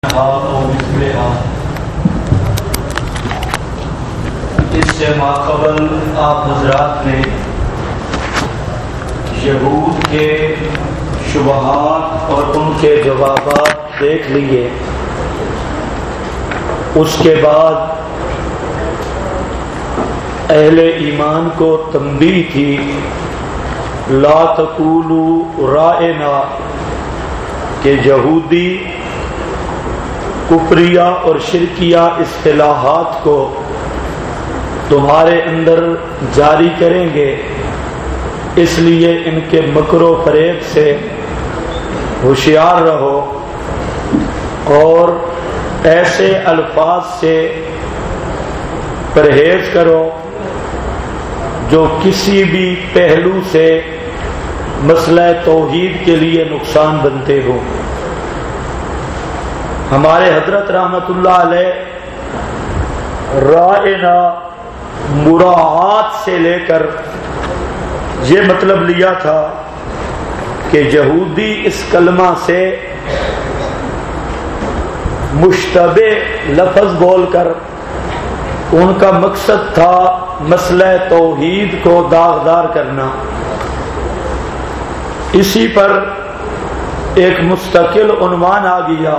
اس سے ماقبل آپ حضرات نے یہود کے شبہات اور ان کے جوابات دیکھ لیے. اس کے بعد اہل ایمان کو تنبیہ تھی لا تقولوا رائنا کہ یہودی کفریہ اور شرکیہ اصطلاحات کو تمہارے اندر جاری کریں گے، اس لیے ان کے مکر و فریب سے ہوشیار رہو اور ایسے الفاظ سے پرہیز کرو جو کسی بھی پہلو سے مسئلہ توحید کے لیے نقصان بنتے ہو. ہمارے حضرت رحمت اللہ علیہ رائنا مراعات سے لے کر یہ مطلب لیا تھا کہ یہودی اس کلمہ سے مشتبہ لفظ بول کر ان کا مقصد تھا مسئلہ توحید کو داغدار کرنا. اسی پر ایک مستقل عنوان آ گیا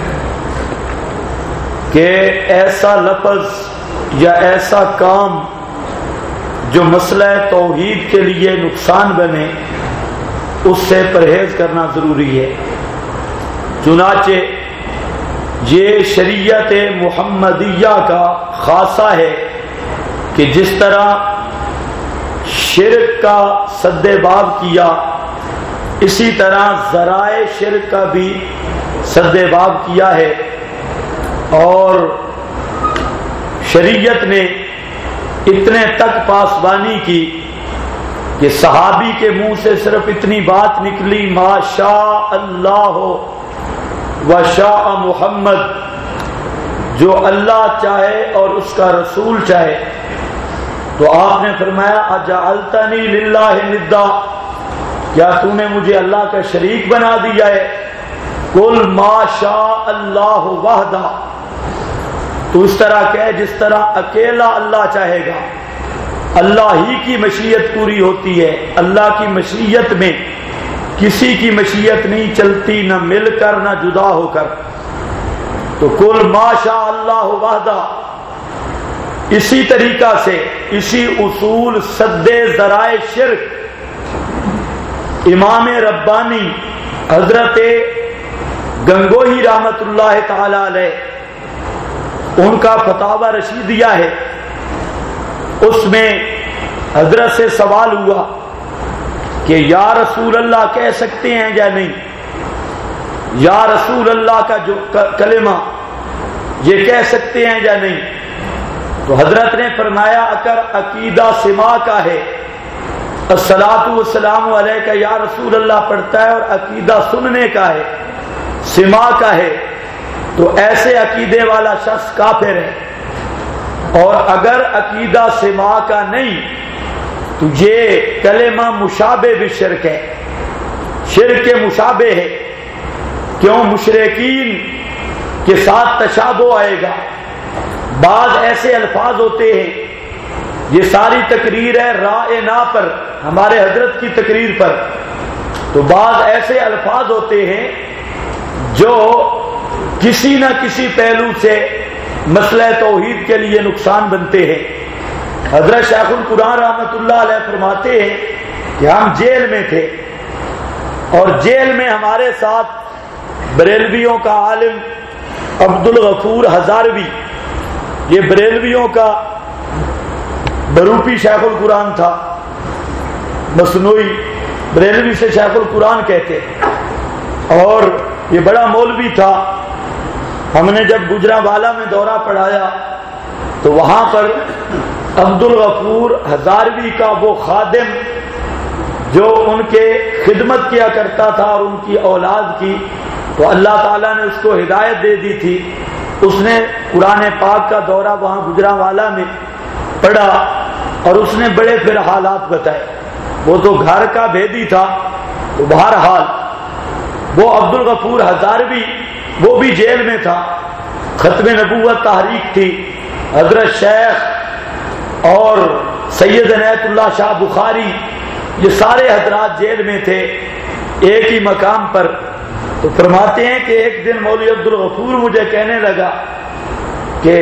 کہ ایسا لفظ یا ایسا کام جو مسئلہ توحید کے لیے نقصان بنے اس سے پرہیز کرنا ضروری ہے. چنانچہ یہ شریعت محمدیہ کا خاصہ ہے کہ جس طرح شرک کا سد باب کیا اسی طرح ذرائع شرک کا بھی سد باب کیا ہے، اور شریعت نے اتنے تک پاسبانی کی کہ صحابی کے منہ سے صرف اتنی بات نکلی ما شاء اللہ و شاء محمد، جو اللہ چاہے اور اس کا رسول چاہے. تو آپ نے فرمایا اجعلتنی للہ ندا، کیا تو نے مجھے اللہ کا شریک بنا دیا ہے؟ قل ما شاء اللہ وحدہ، تو اس طرح کہے جس طرح اکیلا اللہ چاہے گا. اللہ ہی کی مشیت پوری ہوتی ہے، اللہ کی مشیت میں کسی کی مشیت نہیں چلتی، نہ مل کر نہ جدا ہو کر. تو قل ما شاء اللہ وحدہ، اسی طریقہ سے اسی اصول سد ذرائع شرک امام ربانی حضرت گنگوہی رحمت اللہ تعالی علیہ ان کا فتاوی رشیدیہ ہے، اس میں حضرت سے سوال ہوا کہ یا رسول اللہ کہہ سکتے ہیں یا نہیں، یا رسول اللہ کا جو کلمہ یہ کہہ سکتے ہیں یا نہیں؟ تو حضرت نے فرمایا اگر عقیدہ سما کا ہے الصلاۃ والسلام علیک یا رسول اللہ پڑھتا ہے اور عقیدہ سننے کا ہے، سما کا ہے، تو ایسے عقیدے والا شخص کافر ہے. اور اگر عقیدہ سما کا نہیں تو یہ کلمہ مشابہ بالشرک ہے، شرک کے مشابہ ہے. کیوں؟ مشرکین کے ساتھ تشابہ آئے گا. بعض ایسے الفاظ ہوتے ہیں، یہ ساری تقریر ہے رائنا پر، ہمارے حضرت کی تقریر پر، تو بعض ایسے الفاظ ہوتے ہیں جو کسی نہ کسی پہلو سے مسئلہ توحید کے لیے نقصان بنتے ہیں. حضرت شیخ القرآن رحمت اللہ علیہ فرماتے ہیں کہ ہم جیل میں تھے اور جیل میں ہمارے ساتھ بریلویوں کا عالم عبدالغفور ہزاروی، یہ بریلویوں کا بروپی شیخ القرآن تھا، مصنوعی بریلوی سے شیخ القرآن کہتے، اور یہ بڑا مولوی تھا. ہم نے جب گجرانوالہ میں دورہ پڑھایا تو وہاں پر عبدالغفور ہزاروی کا وہ خادم جو ان کے خدمت کیا کرتا تھا اور ان کی اولاد کی، تو اللہ تعالیٰ نے اس کو ہدایت دے دی تھی. اس نے قرآن پاک کا دورہ وہاں گجرانوالہ میں پڑھا اور اس نے بڑے پھر حالات بتائے. وہ تو گھر کا بھیدی تھا، تو بہرحال وہ عبدالغفور ہزاروی وہ بھی جیل میں تھا، ختم نبوت تحریک تھی، حضرت شیخ اور سید عنایت اللہ شاہ بخاری یہ سارے حضرات جیل میں تھے ایک ہی مقام پر۔ تو فرماتے ہیں کہ ایک دن مولوی عبدالغفور مجھے کہنے لگا کہ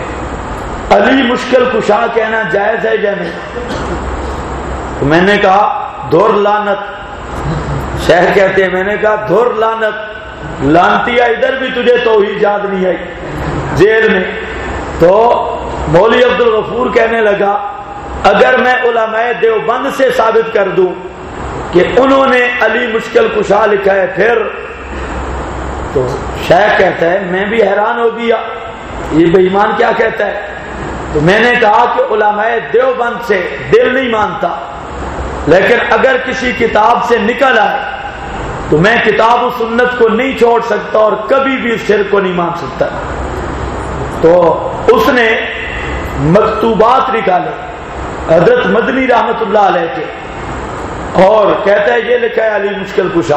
علی مشکل کشا کہنا جائز ہے یا نہیں؟ تو میں نے کہا دھر لعنت، شیخ کہتے ہیں میں نے کہا دھر لعنت، لانتیا ادھر بھی تجھے توحید یاد نہیں آئی جیل میں۔ تو مولوی عبدالغفور کہنے لگا اگر میں علماء دیوبند سے ثابت کر دوں کہ انہوں نے علی مشکل کشا لکھا ہے پھر؟ تو شیخ کہتا ہے میں بھی حیران ہو گیا یہ بے ایمان کیا کہتا ہے۔ تو میں نے کہا کہ علماء دیوبند سے دل نہیں مانتا، لیکن اگر کسی کتاب سے نکل آئے تو میں کتاب و سنت کو نہیں چھوڑ سکتا اور کبھی بھی اس شرک کو نہیں مان سکتا۔ تو اس نے مکتوبات نکالے حضرت مدنی رحمت اللہ علیہ کے اور کہتا ہے یہ لکھا ہے علی مشکل کشا۔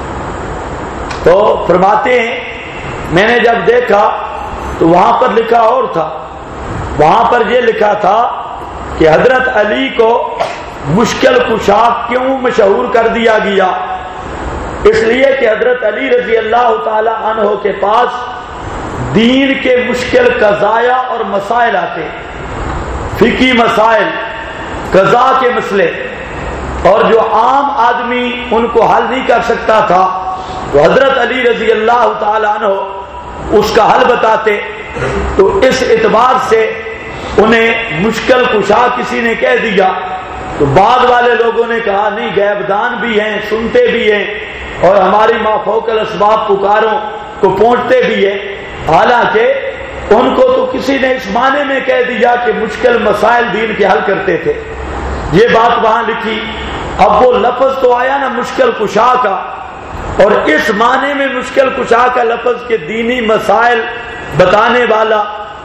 تو فرماتے ہیں میں نے جب دیکھا تو وہاں پر لکھا اور تھا، وہاں پر یہ لکھا تھا کہ حضرت علی کو مشکل کشا کیوں مشہور کر دیا گیا؟ اس لیے کہ حضرت علی رضی اللہ تعالی عنہ کے پاس دین کے مشکل قضایا اور مسائل آتے، فقہی مسائل، قضاء کے مسئلے، اور جو عام آدمی ان کو حل نہیں کر سکتا تھا تو حضرت علی رضی اللہ تعالی عنہ اس کا حل بتاتے۔ تو اس اعتبار سے انہیں مشکل کشا کسی نے کہہ دیا تو بعد والے لوگوں نے کہا نہیں غیب دان بھی ہیں، سنتے بھی ہیں اور ہماری ما فوق الاسباب پکاروں کو پہنچتے بھی ہیں، حالانکہ ان کو تو کسی نے اس معنی میں کہہ دیا کہ مشکل مسائل دین کے حل کرتے تھے۔ یہ بات وہاں لکھی۔ اب وہ لفظ تو آیا نا مشکل کشا کا، اور اس معنی میں مشکل کشا کا لفظ کہ دینی مسائل بتانے والا،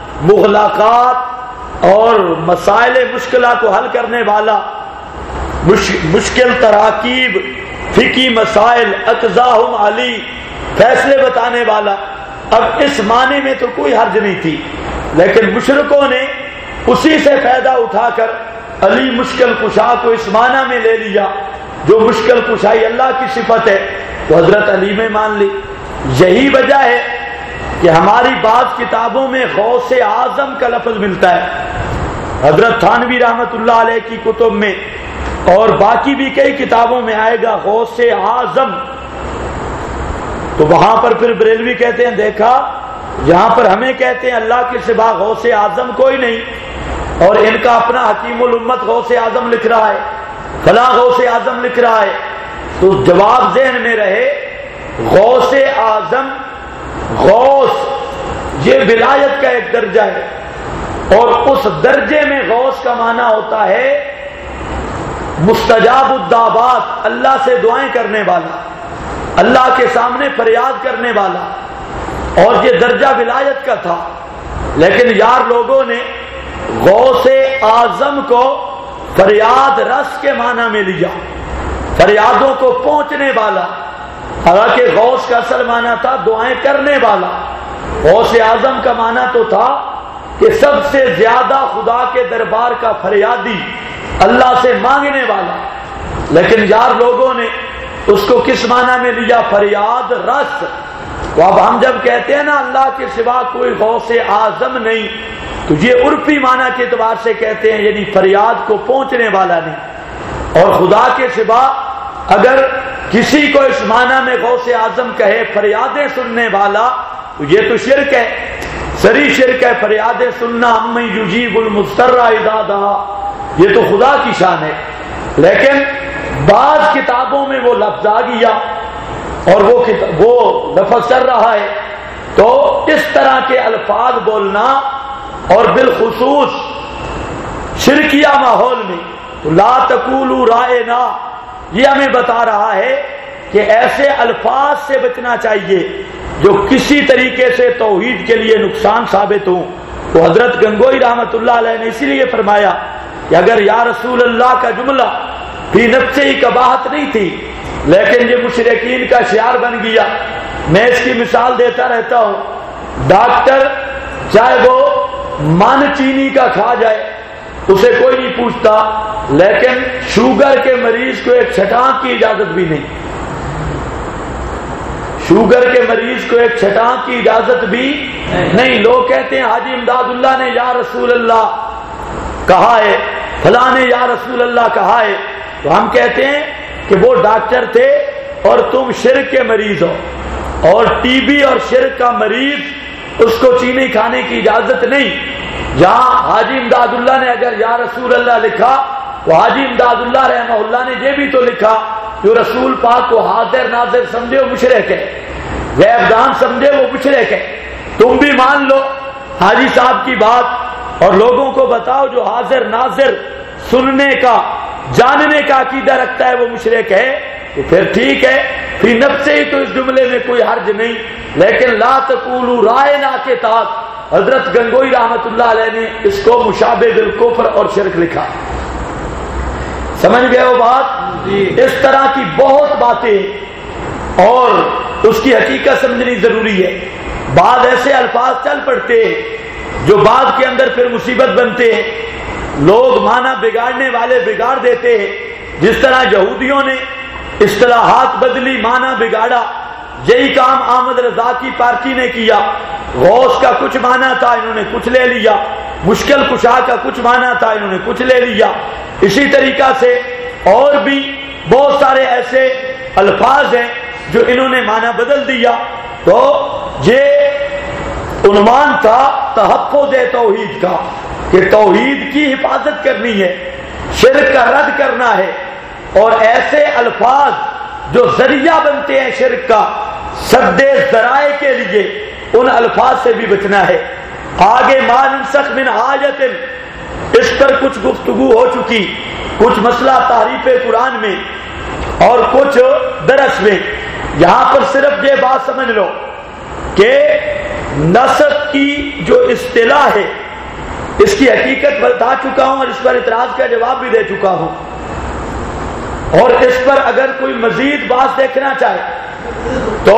مغلقات اور مسائل مشکلہ کو حل کرنے والا، مشکل تراکیب، فقہی مسائل، اقضاہم علی، فیصلے بتانے والا۔ اب اس معنی میں تو کوئی حرج نہیں تھی، لیکن مشرکوں نے اسی سے فائدہ اٹھا کر علی مشکل کشا کو اس معنی میں لے لیا جو مشکل کشائی اللہ کی صفت ہے، تو حضرت علی میں مان لی۔ یہی وجہ ہے کہ ہماری بعض کتابوں میں غوث اعظم کا لفظ ملتا ہے، حضرت تھانوی رحمت اللہ علیہ کی کتب میں اور باقی بھی کئی کتابوں میں آئے گا غوث اعظم۔ تو وہاں پر پھر بریلوی کہتے ہیں دیکھا یہاں پر ہمیں کہتے ہیں اللہ کے سوا غوث اعظم کوئی نہیں، اور ان کا اپنا حکیم الامت غوث اعظم لکھ رہا ہے، فلاں غوث اعظم لکھ رہا ہے۔ تو جواب ذہن میں رہے غوث اعظم، غوث یہ ولایت کا ایک درجہ ہے، اور اس درجے میں غوث کا معنی ہوتا ہے مستجاب الدعوات، اللہ سے دعائیں کرنے والا، اللہ کے سامنے فریاد کرنے والا، اور یہ درجہ ولایت کا تھا۔ لیکن یار لوگوں نے غوث اعظم کو فریاد رس کے معنی میں لیا، فریادوں کو پہنچنے والا، حالانکہ غوث کا اصل معنی تھا دعائیں کرنے والا۔ غوث اعظم کا معنی تو تھا کہ سب سے زیادہ خدا کے دربار کا فریادی، اللہ سے مانگنے والا، لیکن یار لوگوں نے اس کو کس معنی میں لیا؟ فریاد رس۔ تو اب ہم جب کہتے ہیں نا اللہ کے سوا کوئی غوث اعظم نہیں، تو یہ عرفی معنی کے اعتبار سے کہتے ہیں، یعنی فریاد کو پہنچنے والا نہیں۔ اور خدا کے سوا اگر کسی کو اس معنی میں غوث اعظم کہے فریادیں سننے والا، تو یہ تو شرک ہے، سری شرک ہے۔ فریادیں سننا امن یجیب المضطر اذا دعا، یہ تو خدا کی شان ہے۔ لیکن بعض کتابوں میں وہ لفظ آ گیا اور وہ لفظ چل رہا ہے، تو اس طرح کے الفاظ بولنا اور بالخصوص شرکیہ ماحول میں لا تقولوا رائنا، یہ ہمیں بتا رہا ہے کہ ایسے الفاظ سے بچنا چاہیے جو کسی طریقے سے توحید کے لیے نقصان ثابت ہوں۔ تو حضرت گنگوئی رحمت اللہ علیہ نے اسی لیے فرمایا کہ اگر یا رسول اللہ کا جملہ فی نفس ہی قباحت نہیں تھی، لیکن یہ مشرکین کا شعار بن گیا میں اس کی مثال دیتا رہتا ہوں، ڈاکٹر چاہے وہ من چینی کا کھا جائے اسے کوئی نہیں پوچھتا، لیکن شوگر کے مریض کو ایک چھٹانک کی اجازت بھی نہیں، شوگر کے مریض کو ایک چھٹانک کی اجازت بھی نہیں۔ لوگ کہتے ہیں حاجی امداد اللہ نے یا رسول اللہ کہا ہے، فلاں نے یا رسول اللہ کہا ہے، تو ہم کہتے ہیں کہ وہ ڈاکٹر تھے اور تم شرک کے مریض ہو، اور ٹی بی اور شرک کا مریض اس کو چینی کھانے کی اجازت نہیں۔ جہاں حاجی امداد اللہ نے اگر یا رسول اللہ لکھا تو حاجی امداد اللہ رحمہ اللہ نے یہ بھی تو لکھا، جو رسول پاک کو حاضر ناظر سمجھے وہ مشرک ہے، غیب دان سمجھے وہ مشرک ہے۔ تم بھی مان لو حاجی صاحب کی بات اور لوگوں کو بتاؤ جو حاضر ناظر سننے کا جاننے کا عقیدہ رکھتا ہے وہ مشرک ہے، تو پھر ٹھیک ہے، فی نفس ہی تو اس جملے میں کوئی حرج نہیں، لیکن لا تقولوا رائنا کے تحت حضرت گنگوئی رحمت اللہ علیہ نے اس کو مشابہ بالکفر اور شرک لکھا۔ سمجھ گئے وہ بات؟ اس طرح کی بہت باتیں اور اس کی حقیقت سمجھنی ضروری ہے۔ بعض ایسے الفاظ چل پڑتے ہیں جو بعد کے اندر پھر مصیبت بنتے ہیں، لوگ معنی بگاڑنے والے بگاڑ دیتے ہیں، جس طرح یہودیوں نے اصطلاحات بدلی، معنی بگاڑا۔ یہی کام احمد رضا کی پارٹی نے کیا، غوث کا کچھ معنی تھا انہوں نے کچھ لے لیا، مشکل کشا کا کچھ معنی تھا انہوں نے کچھ لے لیا۔ اسی طریقہ سے اور بھی بہت سارے ایسے الفاظ ہیں جو انہوں نے معنی بدل دیا۔ تو یہ عنوان تھا تحفظ توحید کا، کہ توحید کی حفاظت کرنی ہے، شرک کا رد کرنا ہے، اور ایسے الفاظ جو ذریعہ بنتے ہیں شرک کا، سد ذرائع کے لیے ان الفاظ سے بھی بچنا ہے۔ آگے ما ننسخ من آیت، اس پر کچھ گفتگو ہو چکی، کچھ مسئلہ تعریف قرآن میں اور کچھ درس میں۔ یہاں پر صرف یہ بات سمجھ لو کہ نسخ کی جو اصطلاح ہے اس کی حقیقت بتا چکا ہوں اور اس پر اعتراض کا جواب بھی دے چکا ہوں، اور اس پر اگر کوئی مزید بات دیکھنا چاہے تو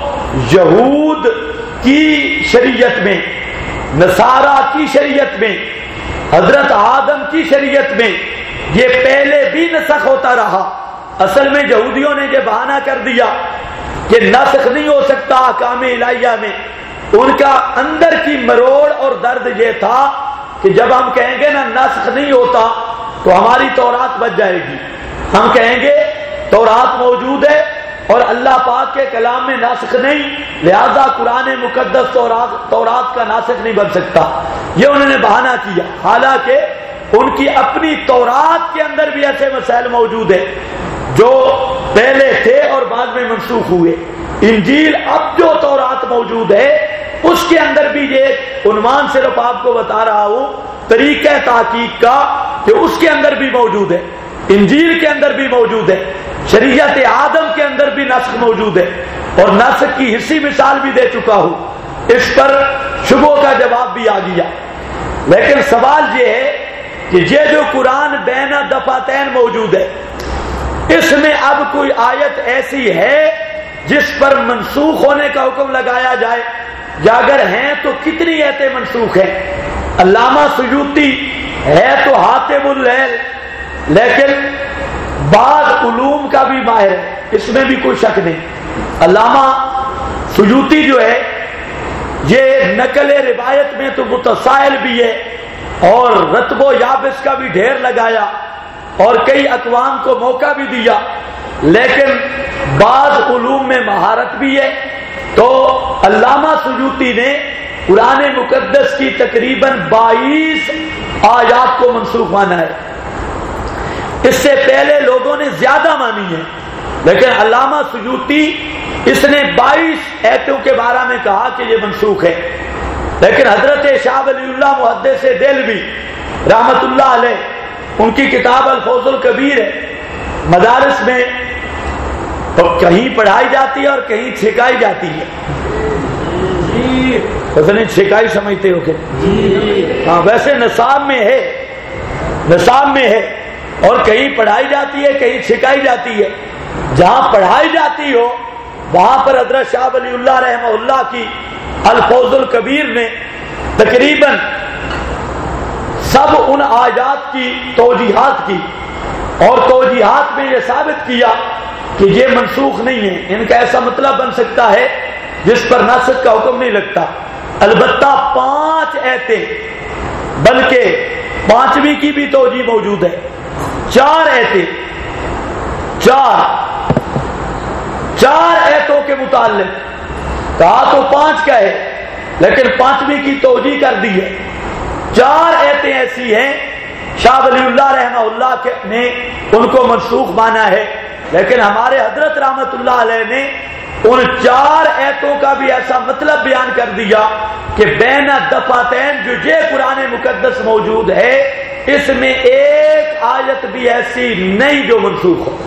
یہود کی شریعت میں، نصارہ کی شریعت میں، حضرت آدم کی شریعت میں یہ پہلے بھی نسخ ہوتا رہا۔ اصل میں یہودیوں نے یہ بہانہ کر دیا کہ نسخ نہیں ہو سکتا احکام الہیہ میں، ان کا اندر کی مروڑ اور درد یہ تھا کہ جب ہم کہیں گے نا نسخ نہیں ہوتا تو ہماری تورات بچ جائے گی، ہم کہیں گے تورات موجود ہے اور اللہ پاک کے کلام میں ناسخ نہیں، لہذا قرآن مقدس تورات کا ناسخ نہیں بن سکتا۔ یہ انہوں نے بہانہ کیا، حالانکہ ان کی اپنی تورات کے اندر بھی ایسے مسائل موجود ہیں جو پہلے تھے اور بعد میں منسوخ ہوئے۔ انجیل اب جو تورات موجود ہے اس کے اندر بھی یہ عنوان صرف آپ کو بتا رہا ہوں طریقہ تحقیق کا کہ اس کے اندر بھی موجود ہے، انجیل کے اندر بھی موجود ہے، شریعت آدم کے اندر بھی نسخ موجود ہے، اور نسخ کی حصی مثال بھی دے چکا ہوں، اس پر شبہوں کا جواب بھی آ گیا۔ لیکن سوال یہ ہے کہ یہ جو قرآن بین دفعتین موجود ہے اس میں اب کوئی آیت ایسی ہے جس پر منسوخ ہونے کا حکم لگایا جائے، یا اگر ہیں تو کتنی ایتیں منسوخ ہیں؟ علامہ سیوطی ہے تو حاتم اللیل، لیکن بعض علوم کا بھی ماہر ہے، اس میں بھی کوئی شک نہیں۔ علامہ سیوطی جو ہے یہ نقل روایت میں تو متسائل بھی ہے اور رتب و یابس کا بھی ڈھیر لگایا اور کئی اقوام کو موقع بھی دیا، لیکن بعض علوم میں مہارت بھی ہے۔ تو علامہ سیوطی نے قرآن مقدس کی تقریباً 22 آیات کو منسوخ مانا ہے، اس سے پہلے لوگوں نے زیادہ مانی ہے، لیکن علامہ سیوطی اس نے 22 ایتوں کے بارے میں کہا کہ یہ منسوخ ہے۔ لیکن حضرت شاہ ولی اللہ محدث دہلوی رحمت اللہ علیہ، ان کی کتاب الفوز الکبیر ہے، مدارس میں کہیں پڑھائی جاتی ہے اور کہیں چھکائی جاتی ہے، پتہ نہیں چھکائی سمجھتے ہو کہ ہاں، ویسے نصاب میں ہے اور کہیں پڑھائی جاتی ہے کہیں چھکائی جاتی ہے۔ جہاں پڑھائی جاتی ہو وہاں پر حضرت شاہ ولی اللہ رحمہ اللہ کی الفوز الکبیر نے تقریباً سب ان آیات کی توجیحات کی، اور توجیحات میں یہ ثابت کیا کہ یہ منسوخ نہیں ہے، ان کا ایسا مطلب بن سکتا ہے جس پر ناسخ کا حکم نہیں لگتا۔ البتہ 5 آیتیں، بلکہ 5ویں کی بھی توجیہ موجود ہے، 4 آیتیں، 4 آیتوں کے متعلق کہا تو 5 کا ہے، لیکن 5ویں کی توجیہ کر دی ہے۔ 4 آیتیں ایسی ہیں شاہ ولی اللہ رحمہ اللہ نے ان کو منسوخ مانا ہے، لیکن ہمارے حضرت رحمت اللہ علیہ نے ان 4 آیتوں کا بھی ایسا مطلب بیان کر دیا کہ بین الدفاتین جو یہ قرآن مقدس موجود ہے اس میں ایک آیت بھی ایسی نہیں جو منسوخ ہو۔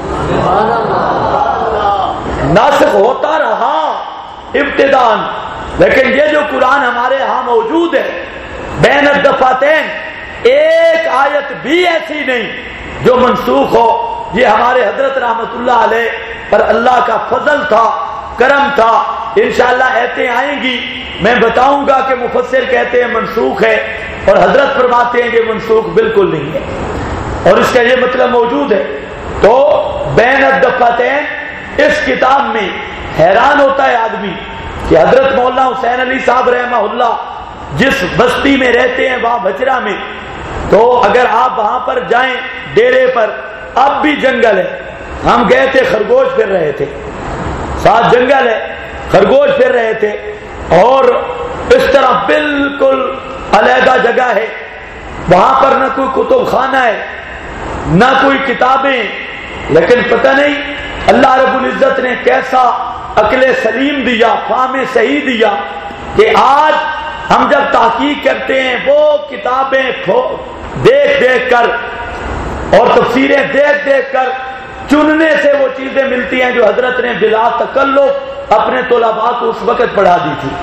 ناسخ ہوتا رہا ابتداءً، لیکن یہ جو قرآن ہمارے ہاں موجود ہے بین الدفاتین، ایک آیت بھی ایسی نہیں جو منسوخ ہو۔ یہ ہمارے حضرت رحمت اللہ علیہ پر اللہ کا فضل تھا، کرم تھا۔ انشاءاللہ آیتیں آئیں گی، میں بتاؤں گا کہ مفسر کہتے ہیں منسوخ ہے اور حضرت فرماتے ہیں کہ منسوخ بالکل نہیں ہے، اور اس کا یہ مطلب موجود ہے۔ تو بین الدفاتین اس کتاب میں حیران ہوتا ہے آدمی کہ حضرت مولانا حسین علی صاحب رحمہ اللہ جس بستی میں رہتے ہیں وہاں بچرا میں، تو اگر آپ وہاں پر جائیں ڈیرے پر، اب بھی جنگل ہے، ہم گئے تھے خرگوش پھر رہے تھے، ساتھ جنگل ہے، خرگوش پھر رہے تھے، اور اس طرح بالکل علیحدہ جگہ ہے، وہاں پر نہ کوئی کتب خانہ ہے نہ کوئی کتابیں، لیکن پتہ نہیں اللہ رب العزت نے کیسا عقل سلیم دیا، فہم صحیح دیا کہ آج ہم جب تحقیق کرتے ہیں وہ کتابیں دیکھ دیکھ کر اور تفسیریں دیکھ دیکھ کر چننے سے وہ چیزیں ملتی ہیں جو حضرت نے بلا تکلف اپنے طلباء کو اس وقت پڑھا دی تھی۔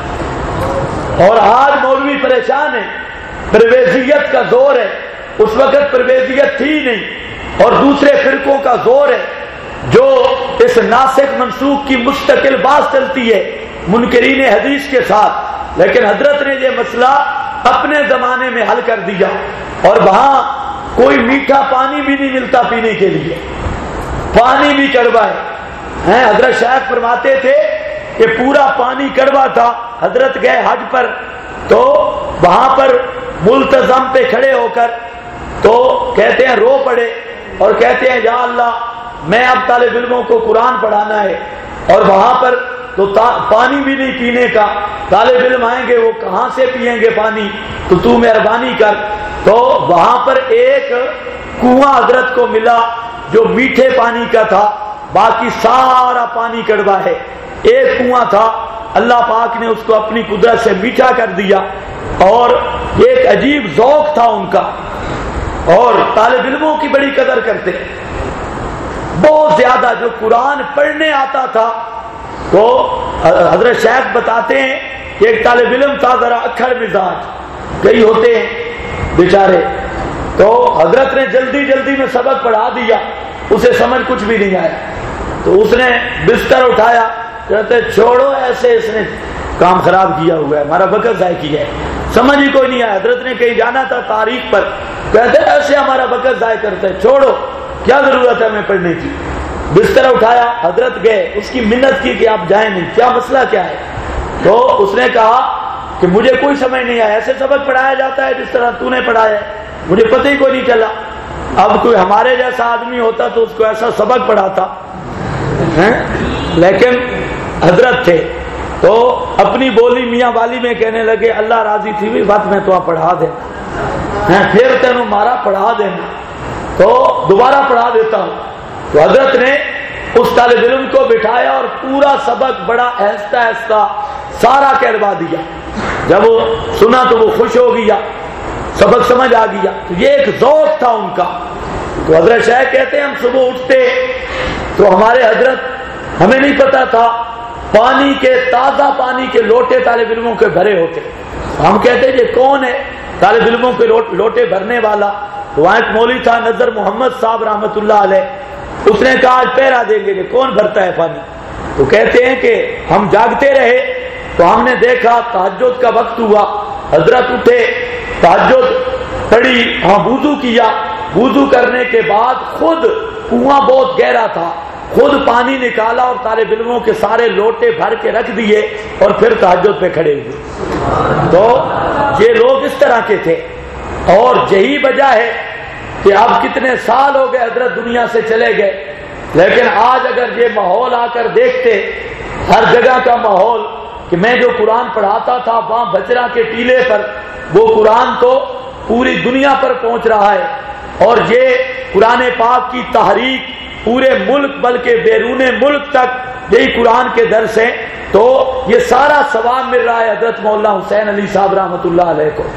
اور آج مولوی پریشان ہے، پرویزیت کا زور ہے، اس وقت پرویزیت تھی نہیں، اور دوسرے فرقوں کا زور ہے جو اس ناسخ منسوخ کی مستقل بات چلتی ہے منکرین حدیث کے ساتھ، لیکن حضرت نے یہ مسئلہ اپنے زمانے میں حل کر دیا، اور وہاں کوئی میٹھا پانی بھی نہیں ملتا پینے کے لیے، پانی بھی کڑوا ہے۔ حضرت شیخ فرماتے تھے کہ پورا پانی کڑوا تھا۔ حضرت گئے حج پر تو وہاں پر ملتزم پہ کھڑے ہو کر تو کہتے ہیں رو پڑے اور کہتے ہیں یا اللہ میں اب طالب علموں کو قرآن پڑھانا ہے، اور وہاں پر تو پانی بھی نہیں پینے کا، طالب علم آئیں گے وہ کہاں سے پئیں گے پانی، تو مہربانی کر۔ تو وہاں پر ایک کنواں حضرت کو ملا جو میٹھے پانی کا تھا، باقی سارا پانی کڑوا ہے۔ ایک کنواں تھا، اللہ پاک نے اس کو اپنی قدرت سے میٹھا کر دیا، اور ایک عجیب ذوق تھا ان کا، اور طالب علموں کی بڑی قدر کرتے بہت زیادہ۔ جو قرآن پڑھنے آتا تھا تو حضرت شیخ بتاتے ہیں کہ ایک طالب علم تھا ذرا اکھڑ مزاج، کئی ہوتے ہیں بیچارے، تو حضرت نے جلدی جلدی میں سبق پڑھا دیا، اسے سمجھ کچھ بھی نہیں آیا، تو اس نے بستر اٹھایا، کہتے چھوڑو ایسے اس نے کام خراب کیا ہوا ہے، ہمارا وقت ضائع کیا ہے، سمجھ ہی کوئی نہیں آیا۔ حضرت نے کہیں جانا تھا تاریخ پر، کہتے ایسے ہمارا وقت ضائع کرتے ہیں، چھوڑو کیا ضرورت ہے ہمیں پڑھنے کی۔ بستر اٹھایا، حضرت گئے، اس کی منت کی کہ آپ جائیں نہیں، کیا مسئلہ کیا ہے؟ تو اس نے کہا کہ مجھے کوئی سمجھ نہیں آیا، ایسے سبق پڑھایا جاتا ہے جس طرح تو نے پڑھایا ہے، مجھے پتہ ہی کوئی نہیں چلا۔ اب کوئی ہمارے جیسا آدمی ہوتا تو اس کو ایسا سبق پڑھاتا، لیکن حضرت تھے تو اپنی بولی میاں والی میں کہنے لگے اللہ راضی تھی بھی بات میں تو پڑھا دینا، پھر تینوں مارا پڑھا دینا، تو دوبارہ پڑھا دیتا ہوں۔ تو حضرت نے اس طالب علم کو بٹھایا اور پورا سبق بڑا آہستہ آہستہ سارا کہلوا دیا۔ جب وہ سنا تو وہ خوش ہو گیا، سبق سمجھ آ گیا، تو یہ ایک ذوق تھا ان کا۔ تو حضرت شیخ کہتے ہیں ہم صبح اٹھتے تو ہمارے حضرت ہمیں نہیں پتا تھا پانی کے تازہ پانی کے لوٹے طالب علموں کے بھرے ہوتے، ہم کہتے یہ کون ہے طالب علموں کے لوٹے بھرنے والا؟ وہاں ایک مولوی تھا نظر محمد صاحب رحمت اللہ علیہ، اس نے کہا آج پہرا دیں گے کہ کون بھرتا ہے پانی، تو کہتے ہیں کہ ہم جاگتے رہے تو ہم نے دیکھا تہجد کا وقت ہوا، حضرت اٹھے، تہجد پڑھی، وضو کیا، وضو کرنے کے بعد خود کنواں بہت گہرا تھا، خود پانی نکالا اور طالب علموں کے سارے لوٹے بھر کے رکھ دیے اور پھر تہجد پہ کھڑے ہوئے۔ تو یہ لوگ اس طرح کے تھے، اور یہی وجہ ہے کہ اب کتنے سال ہو گئے حضرت دنیا سے چلے گئے، لیکن آج اگر یہ ماحول آ کر دیکھتے، ہر جگہ کا ماحول، کہ میں جو قرآن پڑھاتا تھا وہاں بچرا کے ٹیلے پر، وہ قرآن تو پوری دنیا پر پہنچ رہا ہے، اور یہ قرآن پاک کی تحریک پورے ملک بلکہ بیرون ملک تک یہی قرآن کے درس ہیں، تو یہ سارا ثواب مل رہا ہے حضرت مولانا حسین علی صاحب رحمۃ اللہ علیہ کو۔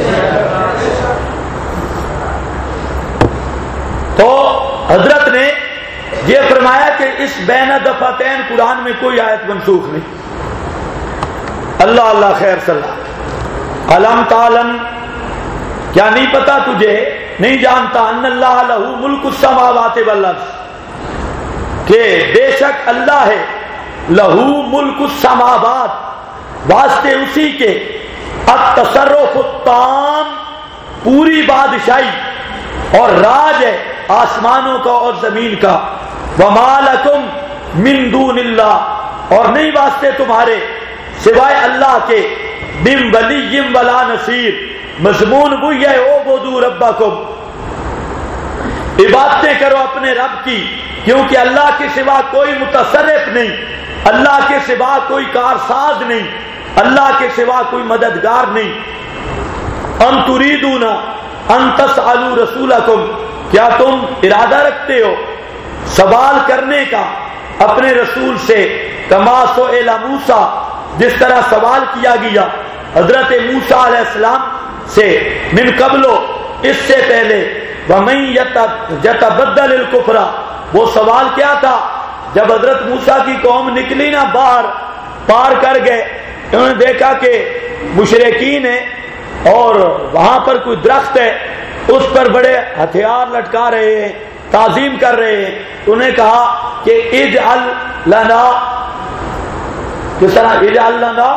تو حضرت نے یہ فرمایا کہ اس بین دفتین قرآن میں کوئی آیت منسوخ نہیں۔ اللہ اللہ خیر صلاح۔ علم تعلم، کیا نہیں پتا تجھے، نہیں جانتا، ان اللہ لہو ملک السماوات والارض، کہ بے شک اللہ ہے، لہو ملک السماوات، واسطے اسی کے، التصرف التام، پوری بادشاہی اور راج ہے آسمانوں کا اور زمین کا، وما لکم من دون اللہ، اور نہیں واسطے تمہارے سوائے اللہ کے، من ولی ولا نصیر، مضمون وہی ہے، اعبدوا ربکم، عبادتیں کرو اپنے رب کی، کیونکہ اللہ کے سوا کوئی متصرف نہیں، اللہ کے سوا کوئی کارساز نہیں، اللہ کے سوا کوئی مددگار نہیں۔ ام تریدون ان تسألوا رسولکم، کیا تم ارادہ رکھتے ہو سوال کرنے کا اپنے رسول سے، کما سئل موسیٰ، جس طرح سوال کیا گیا حضرت موسیٰ علیہ السلام سے، من قبلو، اس سے پہلے، ومن یتبدل الکفر، وہ سوال کیا تھا جب حضرت موسیٰ کی قوم نکلی نا باہر، پار کر گئے، انہوں نے دیکھا کہ مشرکین ہیں اور وہاں پر کوئی درخت ہے، اس پر بڑے ہتھیار لٹکا رہے ہیں، تعظیم کر رہے ہیں، انہوں نے کہا کہ اجعل لنا، کس طرح اجعل لنا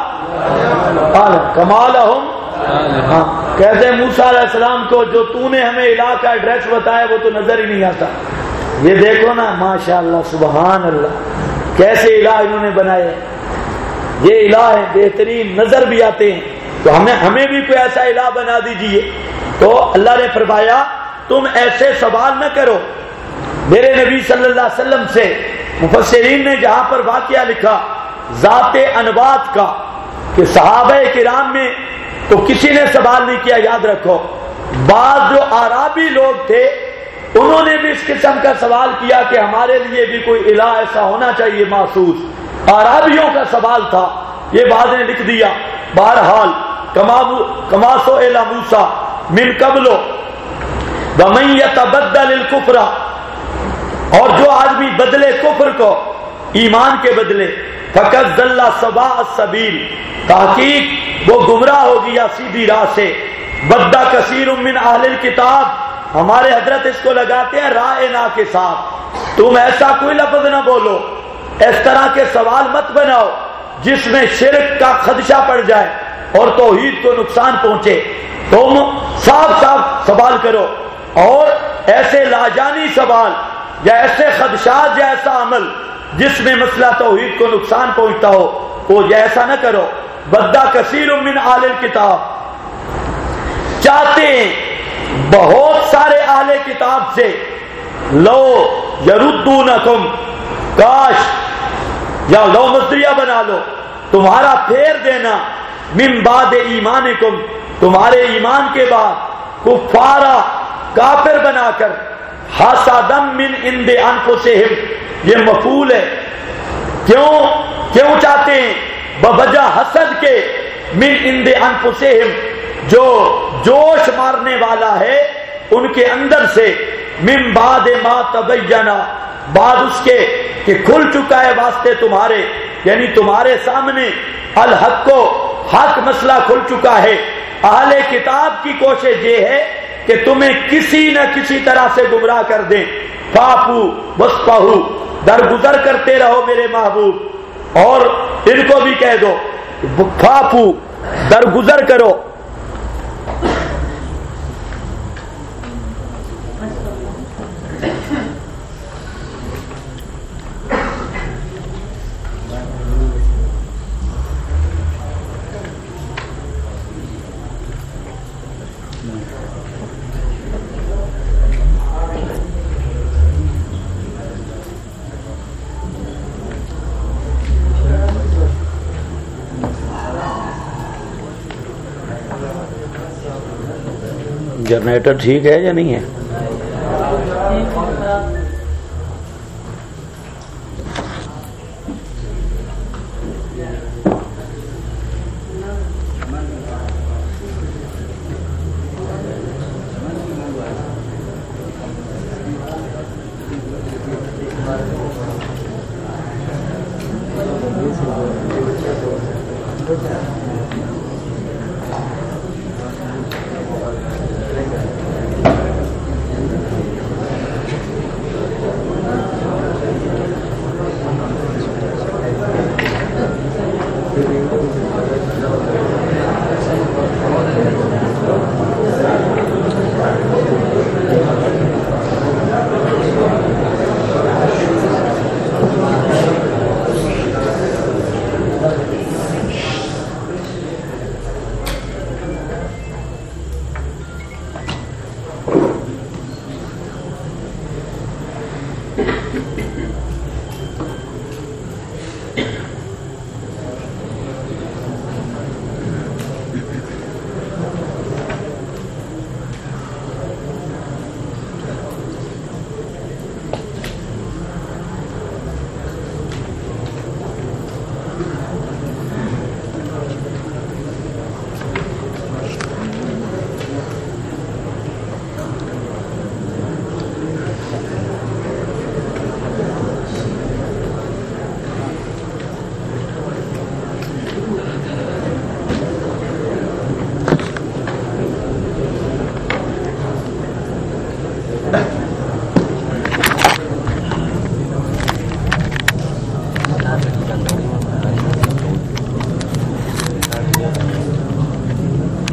کما لہم، کہتے ہیں موسیٰ علیہ السلام کو جو تو نے ہمیں الہ کا ایڈریس بتایا وہ تو نظر ہی نہیں آتا۔ یہ دیکھو نا ماشاءاللہ سبحان اللہ، کیسے الہ انہوں نے بنائے، یہ الہ ہے بہترین، نظر بھی آتے ہیں، تو ہمیں بھی کوئی ایسا الہ بنا دیجئے۔ تو اللہ نے فرمایا تم ایسے سوال نہ کرو میرے نبی صلی اللہ علیہ وسلم سے۔ مفسرین نے جہاں پر واقعہ لکھا ذات انبات کا، کہ صحابہ کرام میں تو کسی نے سوال نہیں کیا، یاد رکھو، بعض جو اعرابی لوگ تھے انہوں نے بھی اس قسم کا سوال کیا کہ ہمارے لیے بھی کوئی الہ ایسا ہونا چاہیے مخصوص، اعرابیوں کا سوال تھا، یہ بعض نے لکھ دیا۔ بہرحال کما سئل موسیٰ من قبل ومن یتبدل الکفر، اور جو آدمی بدلے کفر کو ایمان کے بدلے، فقد ضل سواء السبیل، تحقیق وہ گمراہ ہو گیا سیدھی راہ سے۔ بدع کثیر من اہل الکتاب، ہمارے حضرت اس کو لگاتے ہیں رائنا کے ساتھ، تم ایسا کوئی لفظ نہ بولو، اس طرح کے سوال مت بناؤ جس میں شرک کا خدشہ پڑ جائے اور توحید کو نقصان پہنچے، تم صاف صاف سوال کرو، اور ایسے لاجانی سوال یا ایسے خدشات یا ایسا عمل جس میں مسئلہ توحید کو نقصان پہنچتا ہو وہ ایسا نہ کرو۔ بدع کثیر من اہل الکتاب، چاہتے ہیں بہت سارے اہل کتاب سے، لو یردونکم، کاش، یا لو مصدریہ بنا لو، تمہارا پھیر دینا، من بعد ایمانکم، تمہارے ایمان کے بعد، کفارا، کافر بنا کر، حسدا من عند انفسہم، یہ مفعول ہے، کیوں چاہتے ہیں؟ بوجہ حسد کے، من عند انفسہم، جو جوش مارنے والا ہے ان کے اندر سے، من بعد ما تبینہ، بعد اس کے کہ کھل چکا ہے واسطے تمہارے، یعنی تمہارے سامنے الحق کو، حق مسئلہ کھل چکا ہے۔ اہل کتاب کی کوشش یہ ہے کہ تمہیں کسی نہ کسی طرح سے گمراہ کر دیں، فاعفو واصفحوا، درگزر کرتے رہو میرے محبوب، اور ان کو بھی کہہ دو فافو درگزر کرو۔ جنریٹر ٹھیک ہے یا نہیں ہے؟